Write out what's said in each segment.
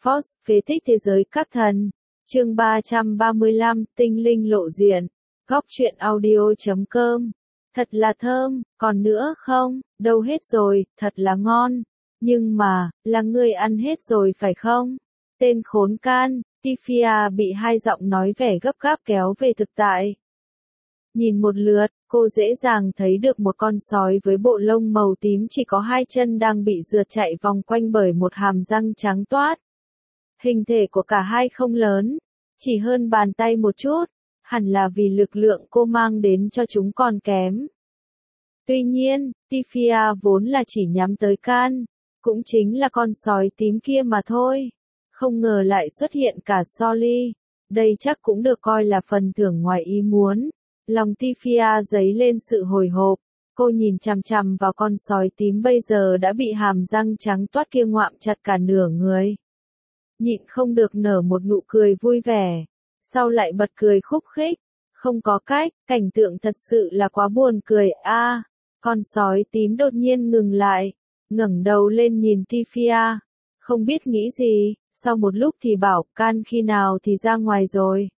Force, phế tích thế giới các thần. Chương 335, tinh linh lộ diện. Góc truyện audio.com. Thật là thơm, còn nữa không? Đâu hết rồi, thật là ngon. Nhưng mà, là ngươi ăn hết rồi phải không? Tên khốn can, Tifia bị hai giọng nói vẻ gấp gáp kéo về thực tại. Nhìn một lượt, cô dễ dàng thấy được một con sói với bộ lông màu tím chỉ có hai chân đang bị rượt chạy vòng quanh bởi một hàm răng trắng toát. Hình thể của cả hai không lớn, chỉ hơn bàn tay một chút, hẳn là vì lực lượng cô mang đến cho chúng còn kém. Tuy nhiên, Tifia vốn là chỉ nhắm tới Can, cũng chính là con sói tím kia mà thôi. Không ngờ lại xuất hiện cả Solly, đây chắc cũng được coi là phần thưởng ngoài ý muốn. Lòng Tifia dấy lên sự hồi hộp, cô nhìn chằm chằm vào con sói tím bây giờ đã bị hàm răng trắng toát kia ngoạm chặt cả nửa người. Nhịn không được nở một nụ cười vui vẻ, sau lại bật cười khúc khích, không có cách, cảnh tượng thật sự là quá buồn cười a. Con sói tím đột nhiên ngừng lại, ngẩng đầu lên nhìn Tifia, không biết nghĩ gì, sau một lúc thì bảo Can khi nào thì ra ngoài rồi.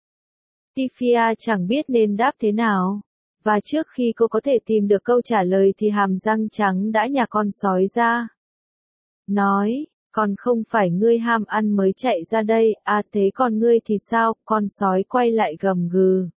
Tifia chẳng biết nên đáp thế nào, và trước khi cô có thể tìm được câu trả lời thì hàm răng trắng đã nhả con sói ra. Nói, còn không phải ngươi ham ăn mới chạy ra đây, à thế còn ngươi thì sao? Con sói quay lại gầm gừ.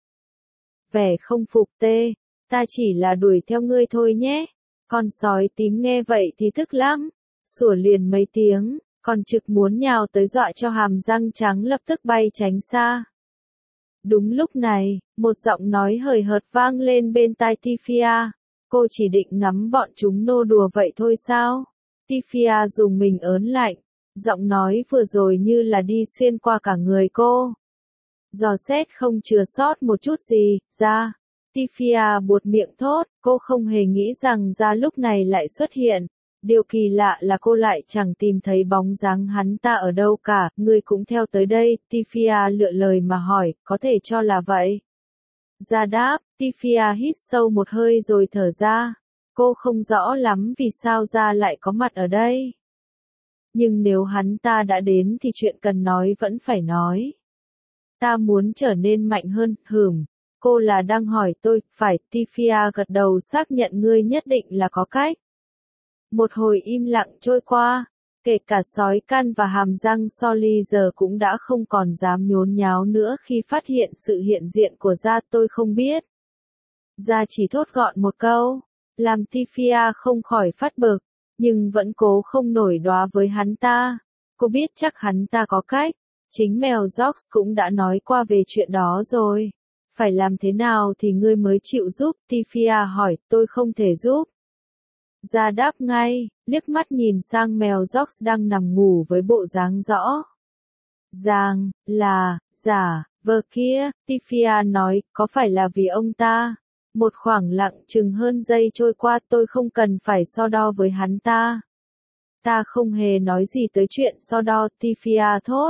Vẻ không phục tê, ta chỉ là đuổi theo ngươi thôi nhé. Con sói tím nghe vậy thì tức lắm, sủa liền mấy tiếng, còn trực muốn nhào tới dọa cho hàm răng trắng lập tức bay tránh xa. Đúng lúc này, một giọng nói hời hợt vang lên bên tai Tifia. Cô chỉ định ngắm bọn chúng nô đùa vậy thôi sao? Tifia dùng mình ớn lạnh, giọng nói vừa rồi như là đi xuyên qua cả người cô. Dò xét không chừa sót một chút gì, ra. Tifia buột miệng thốt, cô không hề nghĩ rằng ra lúc này lại xuất hiện. Điều kỳ lạ là cô lại chẳng tìm thấy bóng dáng hắn ta ở đâu cả, ngươi cũng theo tới đây, Tifia lựa lời mà hỏi, có thể cho là vậy. Ra đáp, Tifia hít sâu một hơi rồi thở ra. Cô không rõ lắm vì sao ra lại có mặt ở đây. Nhưng nếu hắn ta đã đến thì chuyện cần nói vẫn phải nói. Ta muốn trở nên mạnh hơn, cô là đang hỏi tôi, phải, Tifia gật đầu xác nhận ngươi nhất định là có cách. Một hồi im lặng trôi qua, kể cả sói Can và hàm răng Solly giờ cũng đã không còn dám nhốn nháo nữa khi phát hiện sự hiện diện của Gia. Tôi không biết. Gia chỉ thốt gọn một câu, làm Tifia không khỏi phát bực, nhưng vẫn cố không nổi đoá với hắn ta. Cô biết chắc hắn ta có cách, chính mèo George cũng đã nói qua về chuyện đó rồi. Phải làm thế nào thì ngươi mới chịu giúp? Tifia hỏi, tôi không thể giúp. Gia đáp ngay, liếc mắt nhìn sang mèo George đang nằm ngủ với bộ dáng rõ ràng là giả vờ kia. Tifia nói, có phải là vì ông ta? Một khoảng lặng chừng hơn giây trôi qua, tôi không cần phải so đo với hắn ta. Ta không hề nói gì tới chuyện so đo, Tifia thốt.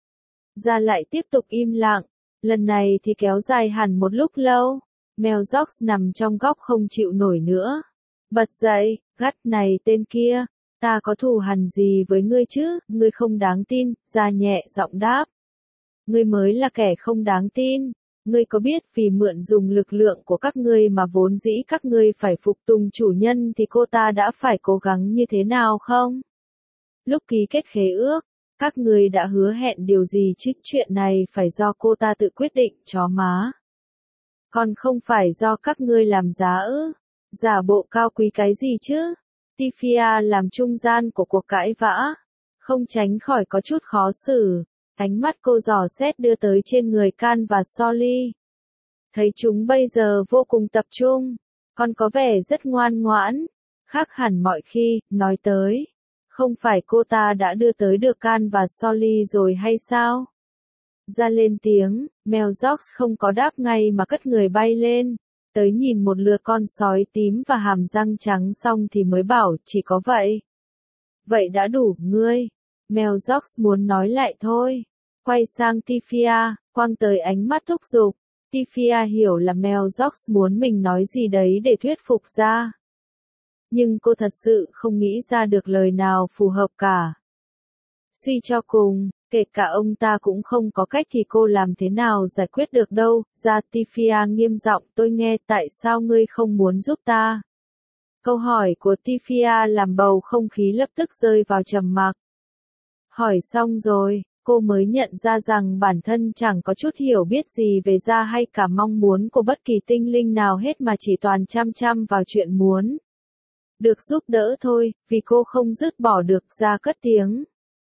Gia lại tiếp tục im lặng, lần này thì kéo dài hẳn một lúc lâu. Mèo George nằm trong góc không chịu nổi nữa. Bật dậy, gắt này tên kia, ta có thù hằn gì với ngươi chứ, ngươi không đáng tin, Gia nhẹ giọng đáp. Ngươi mới là kẻ không đáng tin, ngươi có biết vì mượn dùng lực lượng của các ngươi mà vốn dĩ các ngươi phải phục tùng chủ nhân thì cô ta đã phải cố gắng như thế nào không? Lúc ký kết khế ước, các ngươi đã hứa hẹn điều gì chứ, chuyện này phải do cô ta tự quyết định, chó má. Còn không phải do các ngươi làm giá ư? Giả bộ cao quý cái gì chứ? Tifia làm trung gian của cuộc cãi vã, không tránh khỏi có chút khó xử. Ánh mắt cô dò xét đưa tới trên người Can và Solly. Thấy chúng bây giờ vô cùng tập trung, còn có vẻ rất ngoan ngoãn, khác hẳn mọi khi. Nói tới, không phải cô ta đã đưa tới được Can và Solly rồi hay sao? Ra lên tiếng, mèo George không có đáp ngay mà cất người bay lên. Tới nhìn một lượt con sói tím và hàm răng trắng xong thì mới bảo, chỉ có vậy. Vậy đã đủ, ngươi. Mèo George muốn nói lại thôi. Quay sang Tifia, quăng tới ánh mắt thúc giục. Tifia hiểu là mèo George muốn mình nói gì đấy để thuyết phục Gia. Nhưng cô thật sự không nghĩ ra được lời nào phù hợp cả. Suy cho cùng, Kể cả ông ta cũng không có cách thì cô làm thế nào giải quyết được đâu, Ra Tifia nghiêm giọng, tôi nghe, tại sao ngươi không muốn giúp ta? Câu hỏi của Tifia làm bầu không khí lập tức rơi vào trầm mặc. Hỏi xong rồi, cô mới nhận ra rằng bản thân chẳng có chút hiểu biết gì về Ra hay cả mong muốn của bất kỳ tinh linh nào hết mà chỉ toàn chăm chăm vào chuyện muốn được giúp đỡ thôi, vì cô không dứt bỏ được, Ra cất tiếng.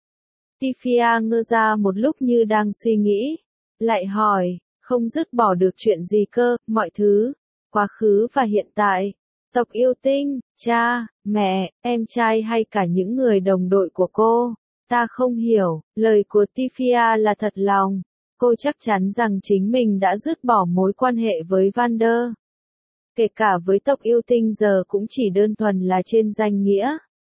Tifia ngơ ra một lúc như đang suy nghĩ, lại hỏi, không dứt bỏ được chuyện gì cơ, mọi thứ, quá khứ và hiện tại, tộc yêu tinh, cha, mẹ, em trai hay cả những người đồng đội của cô. Ta không hiểu, lời của Tifia là thật lòng. Cô chắc chắn rằng chính mình đã dứt bỏ mối quan hệ với Vander. Kể cả với tộc yêu tinh giờ cũng chỉ đơn thuần là trên danh nghĩa.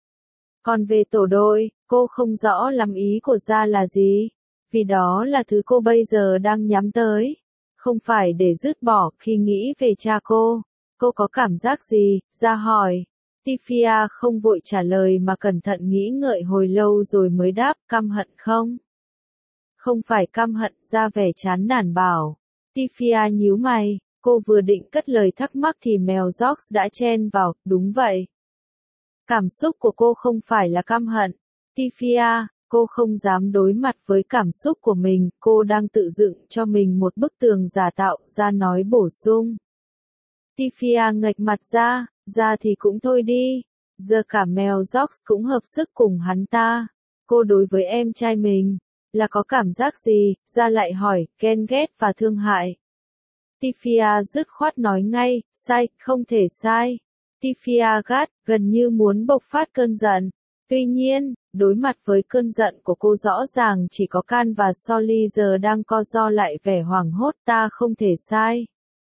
Còn về tổ đội, cô không rõ lắm ý của Ra là gì. Vì đó là thứ cô bây giờ đang nhắm tới. Không phải để dứt bỏ khi nghĩ về cha cô. Cô có cảm giác gì? Ra hỏi. Tifia không vội trả lời mà cẩn thận nghĩ ngợi hồi lâu rồi mới đáp, căm hận không? Không phải căm hận, Ra vẻ chán nản bảo. Tifia nhíu mày, cô vừa định cất lời thắc mắc thì mèo George đã chen vào, đúng vậy. Cảm xúc của cô không phải là căm hận. Tifia, cô không dám đối mặt với cảm xúc của mình, cô đang tự dựng cho mình một bức tường giả tạo, Ra nói bổ sung. Tifia nghệch mặt ra thì cũng thôi đi. Giờ cả mèo George cũng hợp sức cùng hắn ta. Cô đối với em trai mình, là có cảm giác gì? Ra lại hỏi, ghen ghét và thương hại. Tifia dứt khoát nói ngay, sai, không thể sai. Tifia gắt, gần như muốn bộc phát cơn giận. Tuy nhiên, đối mặt với cơn giận của cô rõ ràng chỉ có Can và Solly giờ đang co ro lại vẻ hoảng hốt, ta không thể sai.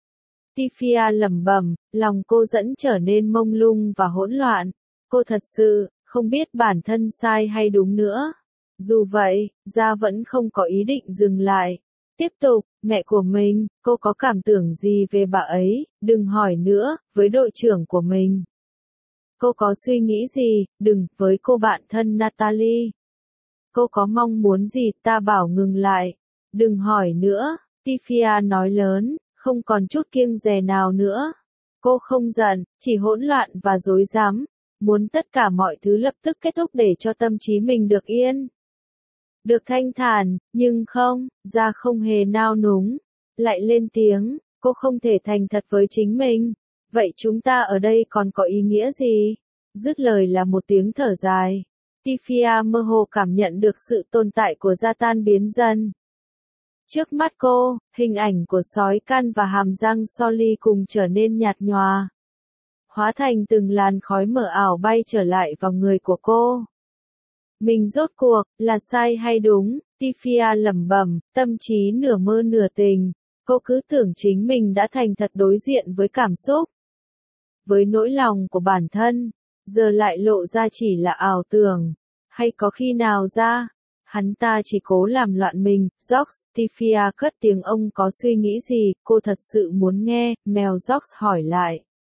Tifia lẩm bẩm, lòng cô dẫn trở nên mông lung và hỗn loạn. Cô thật sự không biết bản thân sai hay đúng nữa. Dù vậy, Ra vẫn không có ý định dừng lại. Tiếp tục, mẹ của mình, cô có cảm tưởng gì về bà ấy? Đừng hỏi nữa, với đội trưởng của mình. Cô có suy nghĩ gì? Đừng, với cô bạn thân Natalie. Cô có mong muốn gì? Ta bảo ngừng lại. Đừng hỏi nữa, Tifia nói lớn, không còn chút kiêng dè nào nữa. Cô không giận, chỉ hỗn loạn và rối rắm, muốn tất cả mọi thứ lập tức kết thúc để cho tâm trí mình được yên. Được thanh thản, nhưng không, Ra không hề nao núng. Lại lên tiếng, cô không thể thành thật với chính mình. Vậy chúng ta ở đây còn có ý nghĩa gì? Dứt lời là một tiếng thở dài. Tifia mơ hồ cảm nhận được sự tồn tại của Ra tan biến dần. Trước mắt cô, hình ảnh của sói Can và hàm răng Solly cùng trở nên nhạt nhòa. Hóa thành từng làn khói mờ ảo bay trở lại vào người của cô. Mình rốt cuộc, là sai hay đúng? Tifia lẩm bẩm, tâm trí nửa mơ nửa tình. Cô cứ tưởng chính mình đã thành thật đối diện với cảm xúc. Với nỗi lòng của bản thân, giờ lại lộ ra chỉ là ảo tưởng. Hay có khi nào Ra? Hắn ta chỉ cố làm loạn mình. George, Tifia cất tiếng, ông có suy nghĩ gì? Cô thật sự muốn nghe, mèo George hỏi lại.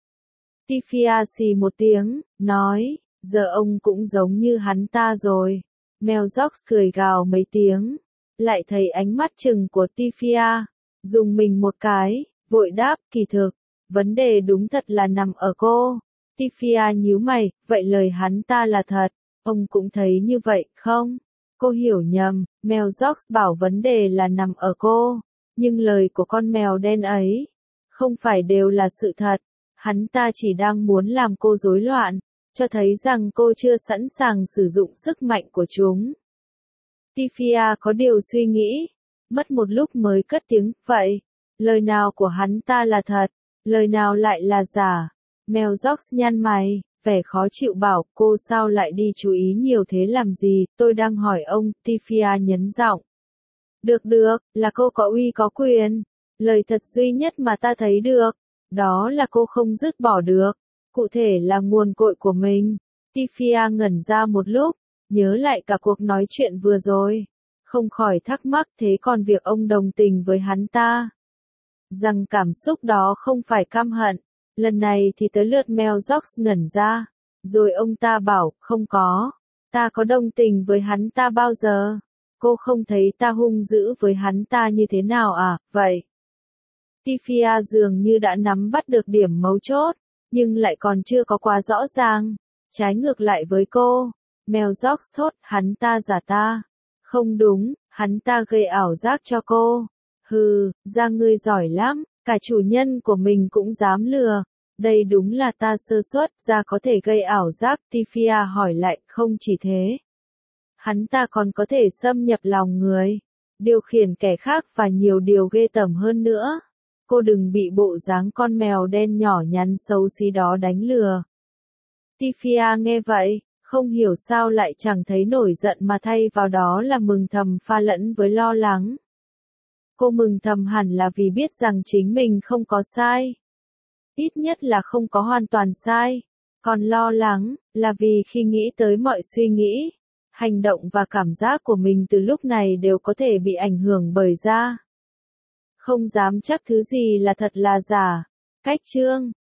Tifia xì một tiếng, nói, giờ ông cũng giống như hắn ta rồi. Mèo George cười gào mấy tiếng, lại thấy ánh mắt chừng của Tifia, dùng mình một cái, vội đáp, kỳ thực, vấn đề đúng thật là nằm ở cô. Tifia nhíu mày, vậy lời hắn ta là thật, ông cũng thấy như vậy, không? Cô hiểu nhầm, mèo George bảo vấn đề là nằm ở cô, nhưng lời của con mèo đen ấy, không phải đều là sự thật. Hắn ta chỉ đang muốn làm cô rối loạn, cho thấy rằng cô chưa sẵn sàng sử dụng sức mạnh của chúng. Tifia có điều suy nghĩ, mất một lúc mới cất tiếng, vậy, lời nào của hắn ta là thật, lời nào lại là giả? Mèo George nhăn mày, vẻ khó chịu bảo, cô sao lại đi chú ý nhiều thế làm gì, tôi đang hỏi ông, Tifia nhấn giọng. Được, là cô có uy có quyền, lời thật duy nhất mà ta thấy được. Đó là cô không dứt bỏ được, cụ thể là nguồn cội của mình. Tifia ngẩn ra một lúc, nhớ lại cả cuộc nói chuyện vừa rồi. Không khỏi thắc mắc thế còn việc ông đồng tình với hắn ta. Rằng cảm xúc đó không phải căm hận. Lần này thì tới lượt mèo George ngẩn ra. Rồi ông ta bảo, không có. Ta có đồng tình với hắn ta bao giờ. Cô không thấy ta hung dữ với hắn ta như thế nào à, vậy? Tifia dường như đã nắm bắt được điểm mấu chốt, nhưng lại còn chưa có quá rõ ràng. Trái ngược lại với cô, Mel George thốt, hắn ta giả ta. Không đúng, hắn ta gây ảo giác cho cô. Hừ, ra ngươi giỏi lắm, cả chủ nhân của mình cũng dám lừa. Đây đúng là ta sơ suất, ra có thể gây ảo giác, Tifia hỏi lại, không chỉ thế. Hắn ta còn có thể xâm nhập lòng người, điều khiển kẻ khác và nhiều điều ghê tởm hơn nữa. Cô đừng bị bộ dáng con mèo đen nhỏ nhắn xấu xí đó đánh lừa. Tifia nghe vậy, không hiểu sao lại chẳng thấy nổi giận mà thay vào đó là mừng thầm pha lẫn với lo lắng. Cô mừng thầm hẳn là vì biết rằng chính mình không có sai. Ít nhất là không có hoàn toàn sai. Còn lo lắng, là vì khi nghĩ tới mọi suy nghĩ, hành động và cảm giác của mình từ lúc này đều có thể bị ảnh hưởng bởi da. Không dám chắc thứ gì là thật là giả. Cách chương